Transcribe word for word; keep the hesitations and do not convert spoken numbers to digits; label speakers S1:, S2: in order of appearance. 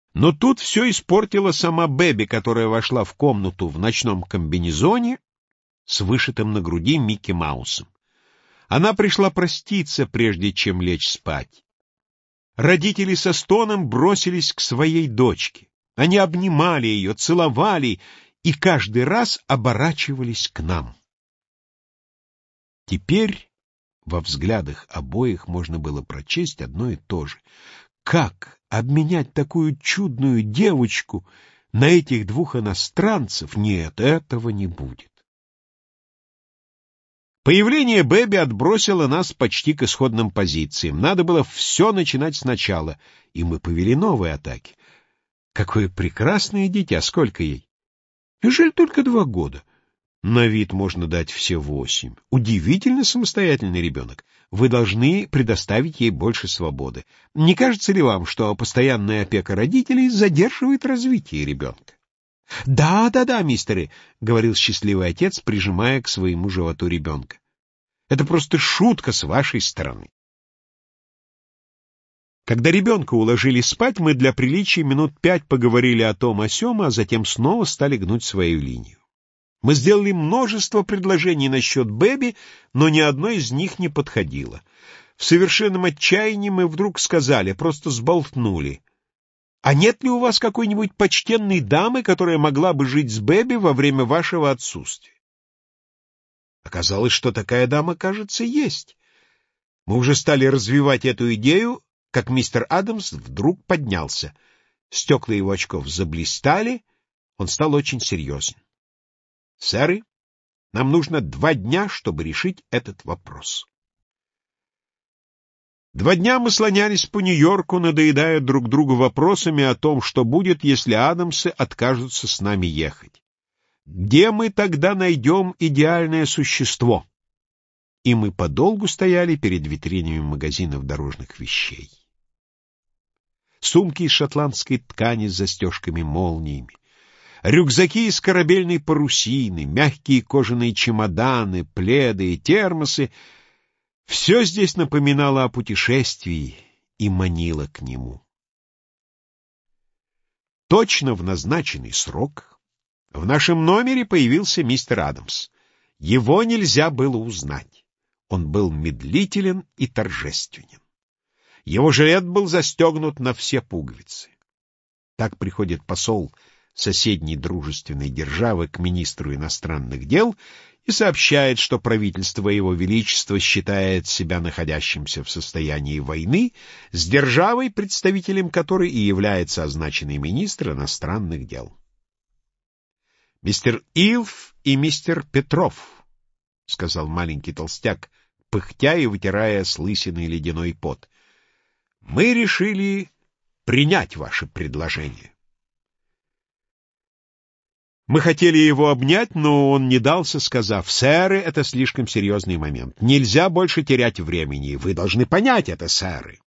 S1: Но тут все испортила сама Бэби, которая вошла в комнату в ночном комбинезоне с вышитым на груди Микки Маусом. Она пришла проститься, прежде чем лечь спать. Родители со стоном бросились к своей дочке. Они обнимали ее, целовали и каждый раз оборачивались к нам. Теперь во взглядах обоих можно было прочесть одно и то же. Как обменять такую чудную девочку на этих двух иностранцев? Нет, этого не будет. Появление Бэби отбросило нас почти к исходным позициям. Надо было все начинать сначала, и мы повели новые атаки. Какое прекрасное дитя! Сколько ей? Неужели только два года? На вид можно дать все восемь. Удивительно самостоятельный ребенок. Вы должны предоставить ей больше свободы. Не кажется ли вам, что постоянная опека родителей задерживает развитие ребенка? «Да, да, да, мистеры», — говорил счастливый отец, прижимая к своему животу ребенка. «Это просто шутка с вашей стороны». Когда ребенка уложили спать, мы для приличия минут пять поговорили о том о сём, а затем снова стали гнуть свою линию. Мы сделали множество предложений насчет Бэби, но ни одно из них не подходило. В совершенном отчаянии мы вдруг сказали, просто сболтнули: «А нет ли у вас какой-нибудь почтенной дамы, которая могла бы жить с Бэби во время вашего отсутствия?» Оказалось, что такая дама, кажется, есть. Мы уже стали развивать эту идею, как мистер Адамс вдруг поднялся. Стекла его очков заблистали, он стал очень серьезен. «Сэры, нам нужно два дня, чтобы решить этот вопрос». Два дня мы слонялись по Нью-Йорку, надоедая друг другу вопросами о том, что будет, если Адамсы откажутся с нами ехать. Где мы тогда найдем идеальное существо? И мы подолгу стояли перед витринами магазинов дорожных вещей. Сумки из шотландской ткани с застежками-молниями, рюкзаки из корабельной парусины, мягкие кожаные чемоданы, пледы и термосы — все здесь напоминало о путешествии и манило к нему. Точно в назначенный срок в нашем номере появился мистер Адамс. Его нельзя было узнать. Он был медлителен и торжественен. Его жилет был застегнут на все пуговицы. Так приходит посол соседней дружественной державы к министру иностранных дел и сообщает, что правительство Его Величества считает себя находящимся в состоянии войны с державой, представителем которой и является означенный министр иностранных дел. «Мистер Илф и мистер Петров», — сказал маленький толстяк, пыхтя и вытирая с лысиной ледяной пот, — «мы решили принять ваше предложение». Мы хотели его обнять, но он не дался, сказав: «Сэры, это слишком серьезный момент. Нельзя больше терять времени. Вы должны понять это, сэры».